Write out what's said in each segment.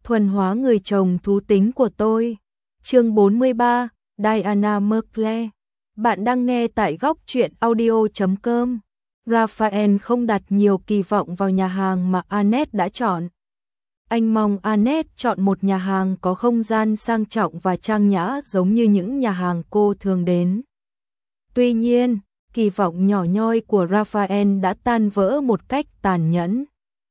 thuần hóa người chồng thú tính của tôi. Chương 43, Diana Merkle. Bạn đang nghe tại góc truyện audio.com. Raphael không đặt nhiều kỳ vọng vào nhà hàng mà Annette đã chọn. Anh mong Annette chọn một nhà hàng có không gian sang trọng và trang nhã giống như những nhà hàng cô thường đến. Tuy nhiên, kỳ vọng nhỏ nhoi của Raphael đã tan vỡ một cách tàn nhẫn.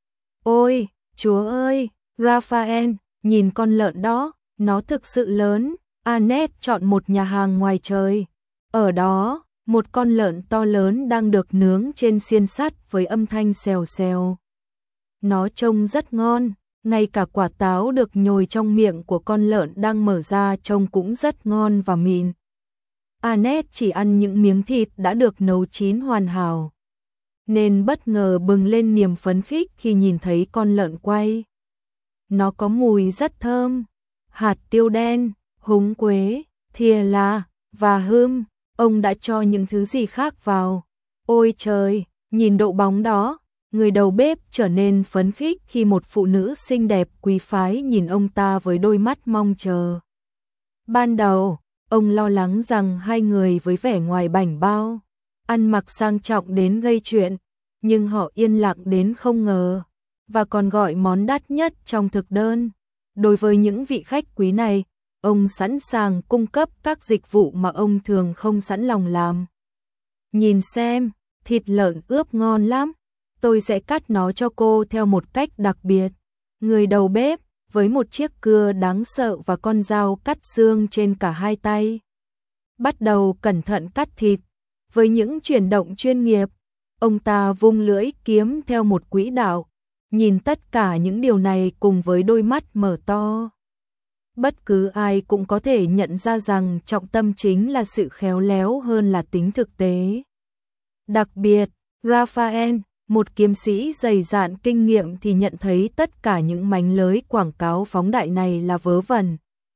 Ôi, Chúa ơi, Raphael, nhìn con lợn đó, nó thực sự lớn. Annette chọn một nhà hàng ngoài trời. Ở đó, một con lợn to lớn đang được nướng trên xiên sắt với âm thanh xèo xèo. Nó trông rất ngon, ngay cả quả táo được nhồi trong miệng của con lợn đang mở ra trông cũng rất ngon và mịn. Annette chỉ ăn những miếng thịt đã được nấu chín hoàn hảo, nên bất ngờ bừng lên niềm phấn khích khi nhìn thấy con lợn quay. Nó có mùi rất thơm, hạt tiêu đen, húng quế, thìa lá và hương. Ông đã cho những thứ gì khác vào. Ôi trời, nhìn độ bóng đó, người đầu bếp trở nên phấn khích khi một phụ nữ xinh đẹp quý phái nhìn ông ta với đôi mắt mong chờ. Ban đầu, ông lo lắng rằng hai người với vẻ ngoài bảnh bao, ăn mặc sang trọng đến gây chuyện, nhưng họ yên lặng đến không ngờ, và còn gọi món đắt nhất trong thực đơn. Đối với những vị khách quý này, ông sẵn sàng cung cấp các dịch vụ mà ông thường không sẵn lòng làm. Nhìn xem, thịt lợn ướp ngon lắm, tôi sẽ cắt nó cho cô theo một cách đặc biệt. Người đầu bếp, với một chiếc cưa đáng sợ và con dao cắt xương trên cả hai tay, bắt đầu cẩn thận cắt thịt. Với những chuyển động chuyên nghiệp, ông ta vung lưỡi kiếm theo một quỹ đạo, nhìn tất cả những điều này cùng với đôi mắt mở to. Bất cứ ai cũng có thể nhận ra rằng trọng tâm chính là sự khéo léo hơn là tính thực tế. Đặc biệt, Raphael, một kiếm sĩ dày dạn kinh nghiệm thì nhận thấy tất cả những mánh lới quảng cáo phóng đại này là vớ vẩn.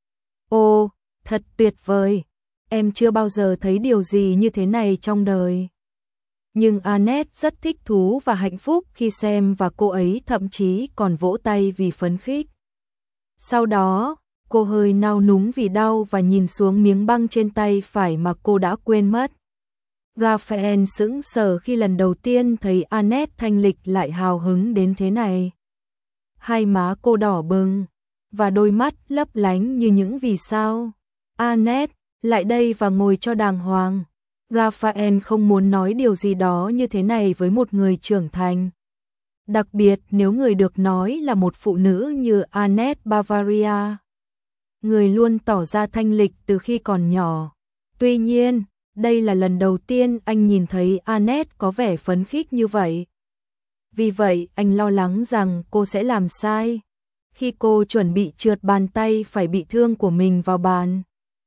Ồ, thật tuyệt vời, em chưa bao giờ thấy điều gì như thế này trong đời. Nhưng Annette rất thích thú và hạnh phúc khi xem và cô ấy thậm chí còn vỗ tay vì phấn khích. Sau đó, cô hơi nao núng vì đau và nhìn xuống miếng băng trên tay phải mà cô đã quên mất. Raphael sững sờ khi lần đầu tiên thấy Annette thanh lịch lại hào hứng đến thế này. Hai má cô đỏ bừng, và đôi mắt lấp lánh như những vì sao. Annette, lại đây và ngồi cho đàng hoàng. Raphael không muốn nói điều gì đó như thế này với một người trưởng thành. Đặc biệt nếu người được nói là một phụ nữ như Annette Bavaria. Người luôn tỏ ra thanh lịch từ khi còn nhỏ. Tuy nhiên, đây là lần đầu tiên anh nhìn thấy Annette có vẻ phấn khích như vậy. Vì vậy, anh lo lắng rằng cô sẽ làm sai khi cô chuẩn bị trượt bàn tay phải bị thương của mình vào bàn.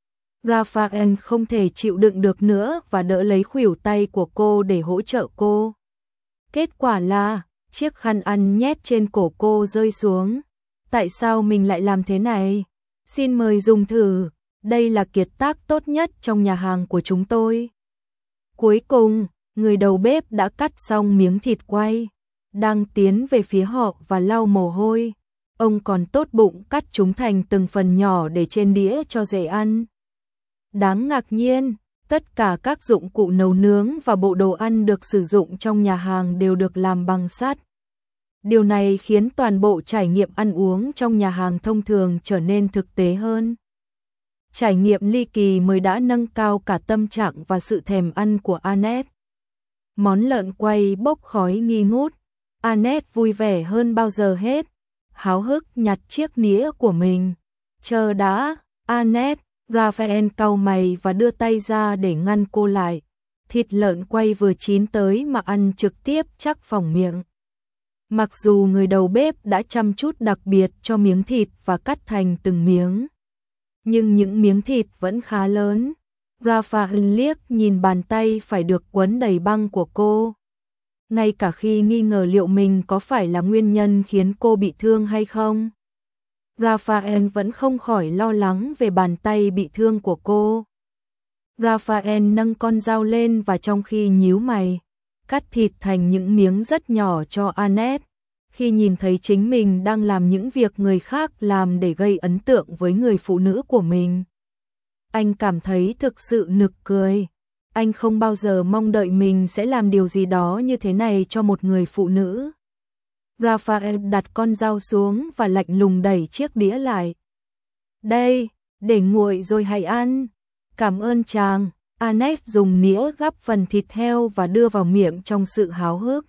Raphael không thể chịu đựng được nữa và đỡ lấy khuỷu tay của cô để hỗ trợ cô. Kết quả là, chiếc khăn ăn nhét trên cổ cô rơi xuống. Tại sao mình lại làm thế này? Xin mời dùng thử, đây là kiệt tác tốt nhất trong nhà hàng của chúng tôi. Cuối cùng, người đầu bếp đã cắt xong miếng thịt quay, đang tiến về phía họ và lau mồ hôi. Ông còn tốt bụng cắt chúng thành từng phần nhỏ để trên đĩa cho dễ ăn. Đáng ngạc nhiên, tất cả các dụng cụ nấu nướng và bộ đồ ăn được sử dụng trong nhà hàng đều được làm bằng sắt. Điều này khiến toàn bộ trải nghiệm ăn uống trong nhà hàng thông thường trở nên thực tế hơn. Trải nghiệm ly kỳ mới đã nâng cao cả tâm trạng và sự thèm ăn của Annette. Món lợn quay bốc khói nghi ngút. Annette vui vẻ hơn bao giờ hết, háo hức nhặt chiếc nĩa của mình. Chờ đã, Annette. Raphael cau mày và đưa tay ra để ngăn cô lại. Thịt lợn quay vừa chín tới mà ăn trực tiếp chắc phỏng miệng. Mặc dù người đầu bếp đã chăm chút đặc biệt cho miếng thịt và cắt thành từng miếng, nhưng những miếng thịt vẫn khá lớn. Raphael liếc nhìn bàn tay phải được quấn đầy băng của cô. Ngay cả khi nghi ngờ liệu mình có phải là nguyên nhân khiến cô bị thương hay không, Raphael vẫn không khỏi lo lắng về bàn tay bị thương của cô. Raphael nâng con dao lên và trong khi nhíu mày, cắt thịt thành những miếng rất nhỏ cho Annette. Khi nhìn thấy chính mình đang làm những việc người khác làm để gây ấn tượng với người phụ nữ của mình, anh cảm thấy thực sự nực cười. Anh không bao giờ mong đợi mình sẽ làm điều gì đó như thế này cho một người phụ nữ. Raphael đặt con dao xuống và lạnh lùng đẩy chiếc đĩa lại. Đây, để nguội rồi hãy ăn. Cảm ơn chàng. Annette dùng nĩa gắp phần thịt heo và đưa vào miệng trong sự háo hức.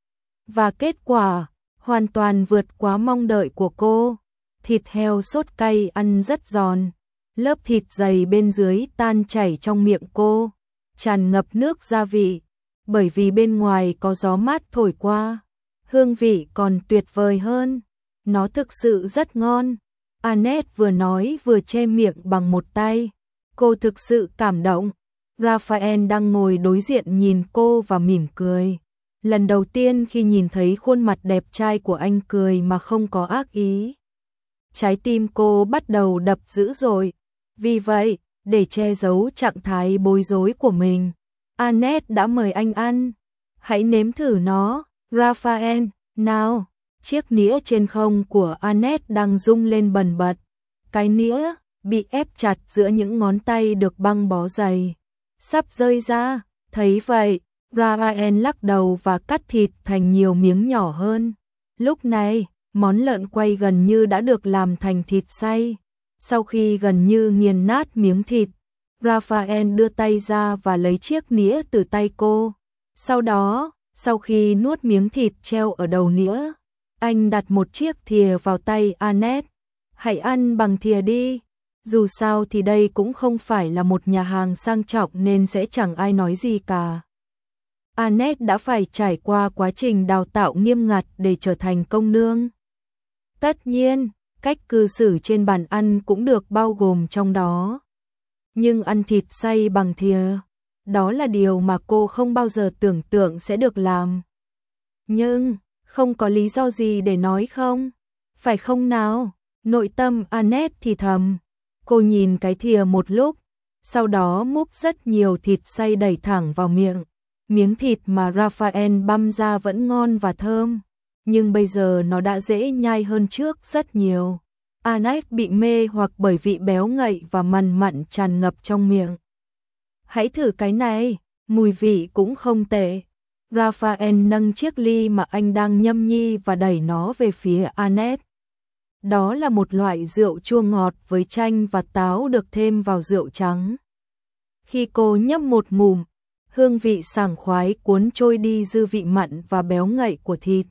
Và kết quả, hoàn toàn vượt quá mong đợi của cô. Thịt heo sốt cay ăn rất giòn. Lớp thịt dày bên dưới tan chảy trong miệng cô, tràn ngập nước gia vị, bởi vì bên ngoài có gió mát thổi qua. Hương vị còn tuyệt vời hơn. Nó thực sự rất ngon. Annette vừa nói vừa che miệng bằng một tay. Cô thực sự cảm động. Raphael đang ngồi đối diện nhìn cô và mỉm cười. Lần đầu tiên khi nhìn thấy khuôn mặt đẹp trai của anh cười mà không có ác ý. Trái tim cô bắt đầu đập dữ dội. Vì vậy, để che giấu trạng thái bối rối của mình, Annette đã mời anh ăn. Hãy nếm thử nó, Raphael, nào. Chiếc nĩa trên không của Annette đang rung lên bần bật. Cái nĩa bị ép chặt giữa những ngón tay được băng bó dày, sắp rơi ra. Thấy vậy, Raphael lắc đầu và cắt thịt thành nhiều miếng nhỏ hơn. Lúc này, món lợn quay gần như đã được làm thành thịt xay. Sau khi gần như nghiền nát miếng thịt, Raphael đưa tay ra và lấy chiếc nĩa từ tay cô. Sau đó, sau khi nuốt miếng thịt treo ở đầu nĩa, anh đặt một chiếc thìa vào tay Annette. Hãy ăn bằng thìa đi. Dù sao thì đây cũng không phải là một nhà hàng sang trọng nên sẽ chẳng ai nói gì cả. Annette đã phải trải qua quá trình đào tạo nghiêm ngặt để trở thành công nương. Tất nhiên, cách cư xử trên bàn ăn cũng được bao gồm trong đó. Nhưng ăn thịt xay bằng thìa, đó là điều mà cô không bao giờ tưởng tượng sẽ được làm. Nhưng, không có lý do gì để nói không? Phải không nào? Nội tâm Annette thì thầm. Cô nhìn cái thìa một lúc, sau đó múc rất nhiều thịt xay đẩy thẳng vào miệng. Miếng thịt mà Raphael băm ra vẫn ngon và thơm, nhưng bây giờ nó đã dễ nhai hơn trước rất nhiều. Annette bị mê hoặc bởi vị béo ngậy và mằn mặn tràn ngập trong miệng. Hãy thử cái này, mùi vị cũng không tệ. Raphael nâng chiếc ly mà anh đang nhâm nhi và đẩy nó về phía Annette. Đó là một loại rượu chua ngọt với chanh và táo được thêm vào rượu trắng. Khi cô nhấp một ngụm, hương vị sảng khoái cuốn trôi đi dư vị mặn và béo ngậy của thịt.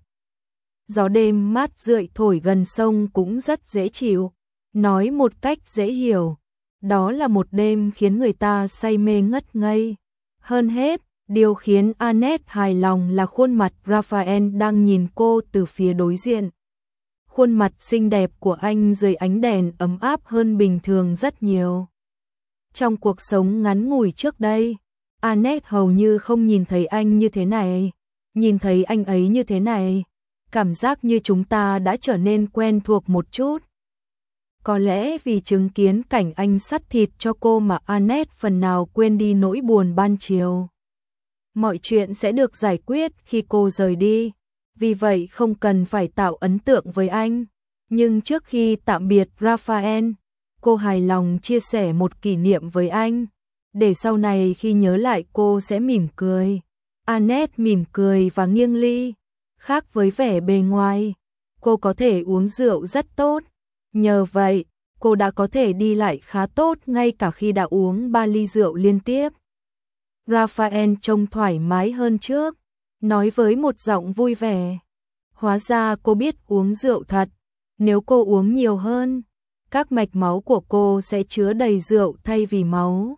Gió đêm mát rượi thổi gần sông cũng rất dễ chịu. Nói một cách dễ hiểu, đó là một đêm khiến người ta say mê ngất ngây. Hơn hết, điều khiến Annette hài lòng là khuôn mặt Raphael đang nhìn cô từ phía đối diện. Khuôn mặt xinh đẹp của anh dưới ánh đèn ấm áp hơn bình thường rất nhiều. Trong cuộc sống ngắn ngủi trước đây, Annette hầu như không nhìn thấy anh như thế này. Nhìn thấy anh ấy như thế này, cảm giác như chúng ta đã trở nên quen thuộc một chút. Có lẽ vì chứng kiến cảnh anh sắt thịt cho cô mà Annette phần nào quên đi nỗi buồn ban chiều. Mọi chuyện sẽ được giải quyết khi cô rời đi, vì vậy không cần phải tạo ấn tượng với anh. Nhưng trước khi tạm biệt Raphael, cô hài lòng chia sẻ một kỷ niệm với anh, để sau này khi nhớ lại cô sẽ mỉm cười. Annette mỉm cười và nghiêng ly. Khác với vẻ bề ngoài, cô có thể uống rượu rất tốt. Nhờ vậy, cô đã có thể đi lại khá tốt ngay cả khi đã uống 3 ly rượu liên tiếp. Raphael trông thoải mái hơn trước, nói với một giọng vui vẻ. Hóa ra cô biết uống rượu thật. Nếu cô uống nhiều hơn, các mạch máu của cô sẽ chứa đầy rượu thay vì máu.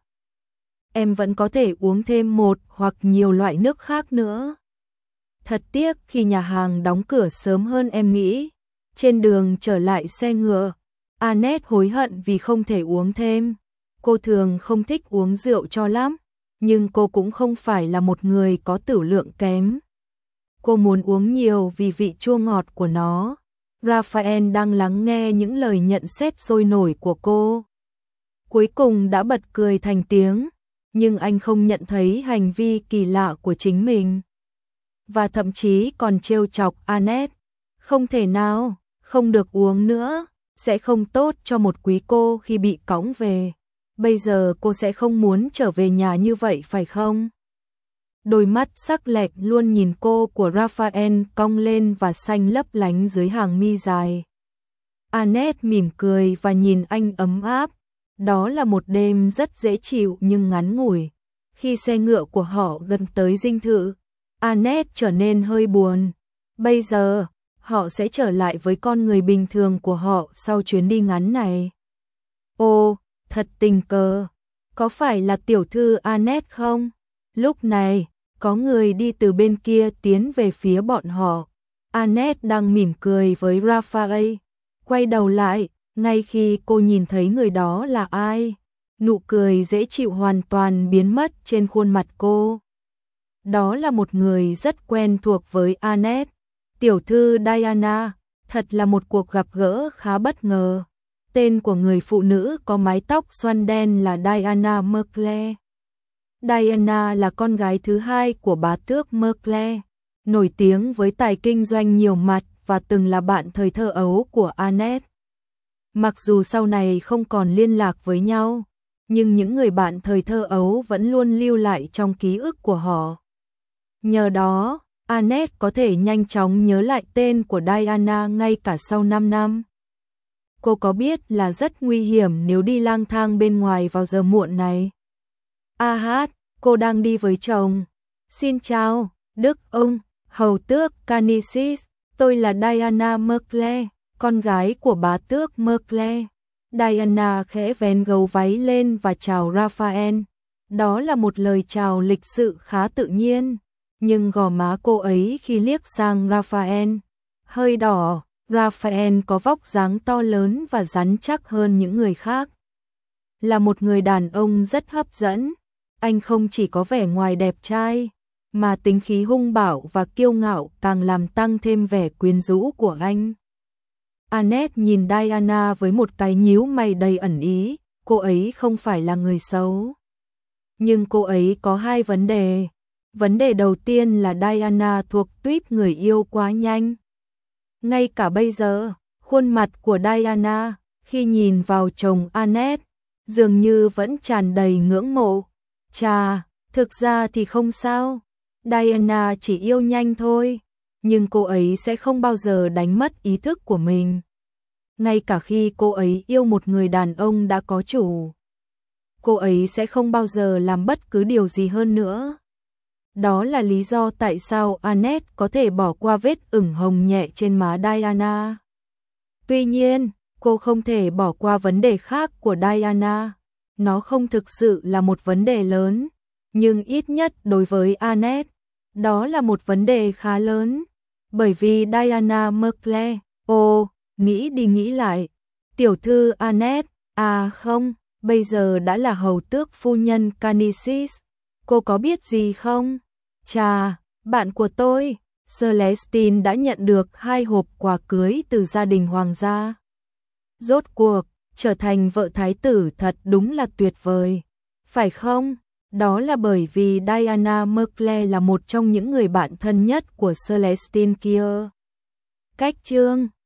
Em vẫn có thể uống thêm một hoặc nhiều loại nước khác nữa. Thật tiếc khi nhà hàng đóng cửa sớm hơn em nghĩ. Trên đường trở lại xe ngựa, Annette hối hận vì không thể uống thêm. Cô thường không thích uống rượu cho lắm, nhưng cô cũng không phải là một người có tửu lượng kém. Cô muốn uống nhiều vì vị chua ngọt của nó. Raphael đang lắng nghe những lời nhận xét sôi nổi của cô. Cuối cùng đã bật cười thành tiếng, nhưng anh không nhận thấy hành vi kỳ lạ của chính mình. Và thậm chí còn trêu chọc Annette. Không thể nào, không được uống nữa, sẽ không tốt cho một quý cô khi bị cõng về. Bây giờ cô sẽ không muốn trở về nhà như vậy phải không? Đôi mắt sắc lẹm luôn nhìn cô của Raphael cong lên và xanh lấp lánh dưới hàng mi dài. Annette mỉm cười và nhìn anh ấm áp. Đó là một đêm rất dễ chịu nhưng ngắn ngủi. Khi xe ngựa của họ gần tới dinh thự, Annette trở nên hơi buồn. Bây giờ, họ sẽ trở lại với con người bình thường của họ sau chuyến đi ngắn này. Ô, thật tình cờ. Có phải là tiểu thư Annette không? Lúc này, có người đi từ bên kia tiến về phía bọn họ. Annette đang mỉm cười với Raphael. Quay đầu lại, ngay khi cô nhìn thấy người đó là ai, nụ cười dễ chịu hoàn toàn biến mất trên khuôn mặt cô. Đó là một người rất quen thuộc với Annette. Tiểu thư Diana, thật là một cuộc gặp gỡ khá bất ngờ. Tên của người phụ nữ có mái tóc xoăn đen là Diana Mercle. Diana là con gái thứ hai của bá tước Mercle, nổi tiếng với tài kinh doanh nhiều mặt và từng là bạn thời thơ ấu của Annette. Mặc dù sau này không còn liên lạc với nhau, nhưng những người bạn thời thơ ấu vẫn luôn lưu lại trong ký ức của họ. Nhờ đó, Annette có thể nhanh chóng nhớ lại tên của Diana ngay cả sau 5 năm. Cô có biết là rất nguy hiểm nếu đi lang thang bên ngoài vào giờ muộn này. Cô đang đi với chồng. Xin chào, Đức ông, hầu tước Canicis, tôi là Diana Mercle, con gái của bá tước Mercle. Diana khẽ vén gấu váy lên và chào Raphael. Đó là một lời chào lịch sự khá tự nhiên, nhưng gò má cô ấy khi liếc sang Raphael hơi đỏ. Raphael có vóc dáng to lớn và rắn chắc hơn những người khác. Là một người đàn ông rất hấp dẫn, anh không chỉ có vẻ ngoài đẹp trai, mà tính khí hung bạo và kiêu ngạo càng làm tăng thêm vẻ quyến rũ của anh. Annette nhìn Diana với một cái nhíu mày đầy ẩn ý, cô ấy không phải là người xấu. Nhưng cô ấy có hai vấn đề. Vấn đề đầu tiên là Diana thuộc tuýp người yêu quá nhanh. Ngay cả bây giờ, khuôn mặt của Diana, khi nhìn vào chồng Annette, dường như vẫn tràn đầy ngưỡng mộ. Chà, thực ra thì không sao. Diana chỉ yêu nhanh thôi, nhưng cô ấy sẽ không bao giờ đánh mất ý thức của mình. Ngay cả khi cô ấy yêu một người đàn ông đã có chủ, cô ấy sẽ không bao giờ làm bất cứ điều gì hơn nữa. Đó là lý do tại sao Annette có thể bỏ qua vết ửng hồng nhẹ trên má Diana. Tuy nhiên, cô không thể bỏ qua vấn đề khác của Diana. Nó không thực sự là một vấn đề lớn, nhưng ít nhất đối với Annette, đó là một vấn đề khá lớn. Bởi vì Diana Mercle, nghĩ đi nghĩ lại, tiểu thư Annette, không, bây giờ đã là hầu tước phu nhân Canicis. Cô có biết gì không? Chà, bạn của tôi, Celestine đã nhận được 2 hộp quà cưới từ gia đình hoàng gia. Rốt cuộc, trở thành vợ thái tử thật đúng là tuyệt vời. Phải không? Đó là bởi vì Diana Mercle là một trong những người bạn thân nhất của Celestine kia. Cách chương